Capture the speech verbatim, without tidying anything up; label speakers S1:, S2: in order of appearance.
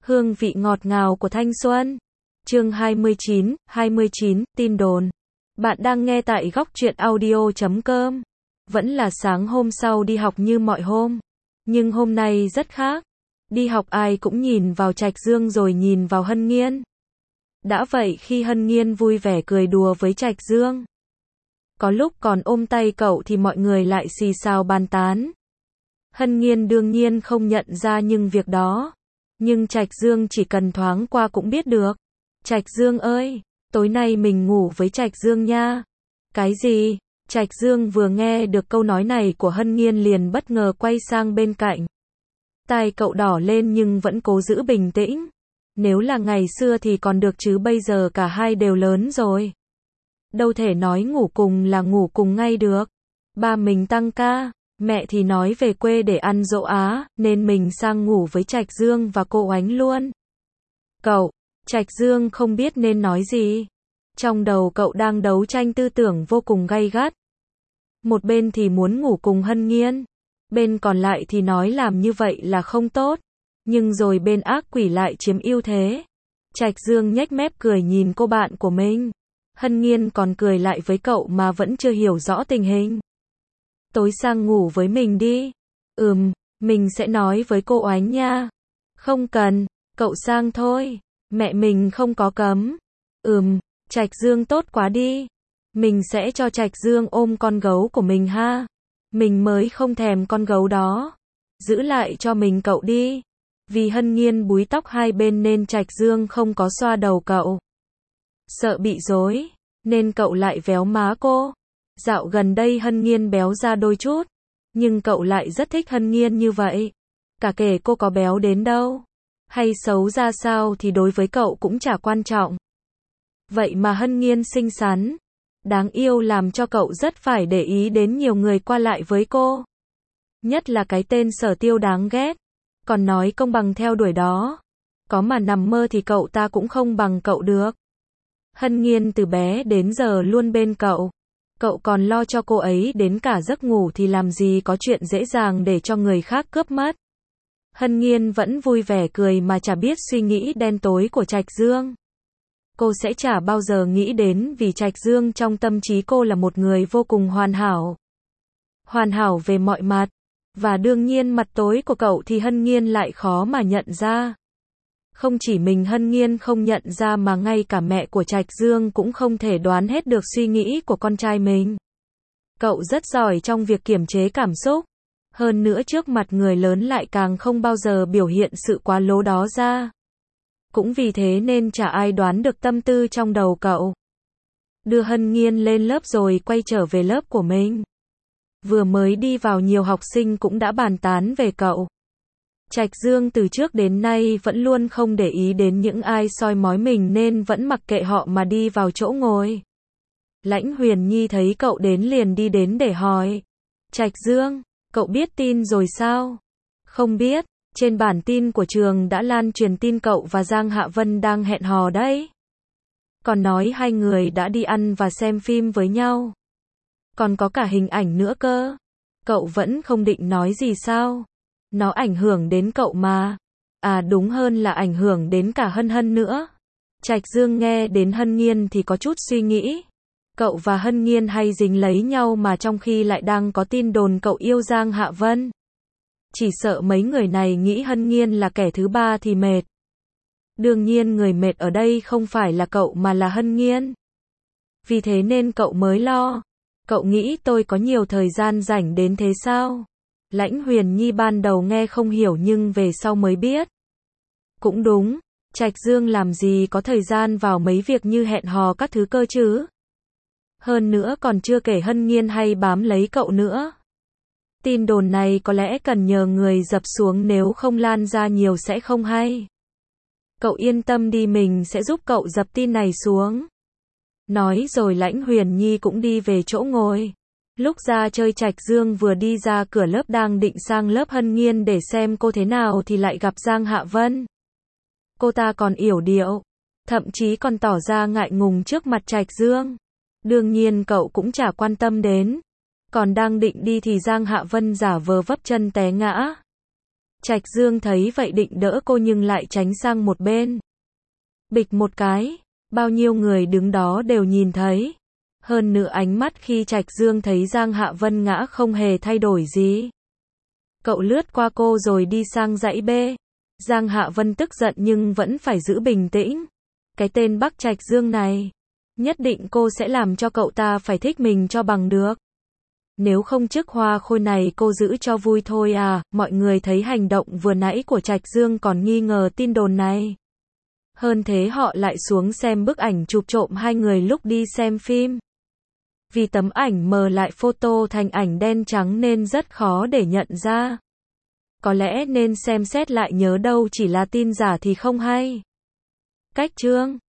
S1: Hương vị ngọt ngào của thanh xuân. Chương hai mươi chín, hai mươi chín, tin đồn. Bạn đang nghe tại góc truyện audio chấm com. Vẫn là sáng hôm sau đi học như mọi hôm. Nhưng hôm nay rất khác. Đi học ai cũng nhìn vào Trạch Dương rồi nhìn vào Hân Nghiên. Đã vậy khi Hân Nghiên vui vẻ cười đùa với Trạch Dương. Có lúc còn ôm tay cậu thì mọi người lại xì xào bàn tán. Hân Nghiên đương nhiên không nhận ra nhưng việc đó. Nhưng Trạch Dương chỉ cần thoáng qua cũng biết được. Trạch Dương ơi, tối nay mình ngủ với Trạch Dương nha. Cái gì? Trạch Dương vừa nghe được câu nói này của Hân Nghiên liền bất ngờ quay sang bên cạnh. Tai cậu đỏ lên nhưng vẫn cố giữ bình tĩnh. Nếu là ngày xưa thì còn được chứ bây giờ cả hai đều lớn rồi. Đâu thể nói ngủ cùng là ngủ cùng ngay được. Ba mình tăng ca, mẹ thì nói về quê để ăn giỗ Á, nên mình sang ngủ với Trạch Dương và cô Oánh luôn. Cậu, Trạch Dương không biết nên nói gì. Trong đầu cậu đang đấu tranh tư tưởng vô cùng gay gắt. Một bên thì muốn ngủ cùng Hân Nghiên, bên còn lại thì nói làm như vậy là không tốt. Nhưng rồi bên ác quỷ lại chiếm ưu thế. Trạch Dương nhếch mép cười nhìn cô bạn của mình. Hân Nghiên còn cười lại với cậu mà vẫn chưa hiểu rõ tình hình. Tối sang ngủ với mình đi. Ừm, mình sẽ nói với cô Oánh nha. Không cần, cậu sang thôi. Mẹ mình không có cấm. Ừm, Trạch Dương tốt quá đi. Mình sẽ cho Trạch Dương ôm con gấu của mình ha. Mình mới không thèm con gấu đó. Giữ lại cho mình cậu đi. Vì Hân Nghiên búi tóc hai bên nên Trạch Dương không có xoa đầu cậu. Sợ bị rối, nên cậu lại véo má cô. Dạo gần đây Hân Nghiên béo ra đôi chút, nhưng cậu lại rất thích Hân Nghiên như vậy. Cả kể cô có béo đến đâu, hay xấu ra sao thì đối với cậu cũng chả quan trọng. Vậy mà Hân Nghiên xinh xắn, đáng yêu làm cho cậu rất phải để ý đến nhiều người qua lại với cô. Nhất là cái tên Sở Tiêu đáng ghét, còn nói công bằng theo đuổi đó. Có mà nằm mơ thì cậu ta cũng không bằng cậu được. Hân Nghiên từ bé đến giờ luôn bên cậu. Cậu còn lo cho cô ấy đến cả giấc ngủ thì làm gì có chuyện dễ dàng để cho người khác cướp mất. Hân Nghiên vẫn vui vẻ cười mà chả biết suy nghĩ đen tối của Trạch Dương. Cô sẽ chả bao giờ nghĩ đến vì Trạch Dương trong tâm trí cô là một người vô cùng hoàn hảo. Hoàn hảo về mọi mặt. Và đương nhiên mặt tối của cậu thì Hân Nghiên lại khó mà nhận ra. Không chỉ mình Hân Nghiên không nhận ra mà ngay cả mẹ của Trạch Dương cũng không thể đoán hết được suy nghĩ của con trai mình. Cậu rất giỏi trong việc kiềm chế cảm xúc. Hơn nữa trước mặt người lớn lại càng không bao giờ biểu hiện sự quá lố đó ra. Cũng vì thế nên chả ai đoán được tâm tư trong đầu cậu. Đưa Hân Nghiên lên lớp rồi quay trở về lớp của mình. Vừa mới đi vào nhiều học sinh cũng đã bàn tán về cậu. Trạch Dương từ trước đến nay vẫn luôn không để ý đến những ai soi mói mình nên vẫn mặc kệ họ mà đi vào chỗ ngồi. Lãnh Huyền Nhi thấy cậu đến liền đi đến để hỏi. Trạch Dương, cậu biết tin rồi sao? Không biết, trên bản tin của trường đã lan truyền tin cậu và Giang Hạ Vân đang hẹn hò đấy. Còn nói hai người đã đi ăn và xem phim với nhau. Còn có cả hình ảnh nữa cơ. Cậu vẫn không định nói gì sao? Nó ảnh hưởng đến cậu mà. À đúng hơn là ảnh hưởng đến cả Hân Hân nữa. Trạch Dương nghe đến Hân Nghiên thì có chút suy nghĩ. Cậu và Hân Nghiên hay dính lấy nhau mà trong khi lại đang có tin đồn cậu yêu Giang Hạ Vân. Chỉ sợ mấy người này nghĩ Hân Nghiên là kẻ thứ ba thì mệt. Đương nhiên người mệt ở đây không phải là cậu mà là Hân Nghiên. Vì thế nên cậu mới lo. Cậu nghĩ tôi có nhiều thời gian rảnh đến thế sao? Lãnh Huyền Nhi ban đầu nghe không hiểu nhưng về sau mới biết. Cũng đúng, Trạch Dương làm gì có thời gian vào mấy việc như hẹn hò các thứ cơ chứ. Hơn nữa còn chưa kể Hân Nghiên hay bám lấy cậu nữa. Tin đồn này có lẽ cần nhờ người dập xuống nếu không lan ra nhiều sẽ không hay. Cậu yên tâm đi mình sẽ giúp cậu dập tin này xuống. Nói rồi Lãnh Huyền Nhi cũng đi về chỗ ngồi. Lúc ra chơi Trạch Dương vừa đi ra cửa lớp đang định sang lớp Hân Nghiên để xem cô thế nào thì lại gặp Giang Hạ Vân. Cô ta còn yểu điệu, thậm chí còn tỏ ra ngại ngùng trước mặt Trạch Dương. Đương nhiên cậu cũng chả quan tâm đến. Còn đang định đi thì Giang Hạ Vân giả vờ vấp chân té ngã. Trạch Dương thấy vậy định đỡ cô nhưng lại tránh sang một bên. Bịch một cái, bao nhiêu người đứng đó đều nhìn thấy. Hơn nữa ánh mắt khi Trạch Dương thấy Giang Hạ Vân ngã không hề thay đổi gì. Cậu lướt qua cô rồi đi sang dãy B. Giang Hạ Vân tức giận nhưng vẫn phải giữ bình tĩnh. Cái tên Bắc Trạch Dương này, nhất định cô sẽ làm cho cậu ta phải thích mình cho bằng được. Nếu không chức hoa khôi này cô giữ cho vui thôi à. Mọi người thấy hành động vừa nãy của Trạch Dương còn nghi ngờ tin đồn này. Hơn thế họ lại xuống xem bức ảnh chụp trộm hai người lúc đi xem phim. Vì tấm ảnh mờ lại photo thành ảnh đen trắng nên rất khó để nhận ra. Có lẽ nên xem xét lại nhớ đâu chỉ là tin giả thì không hay. Cách chương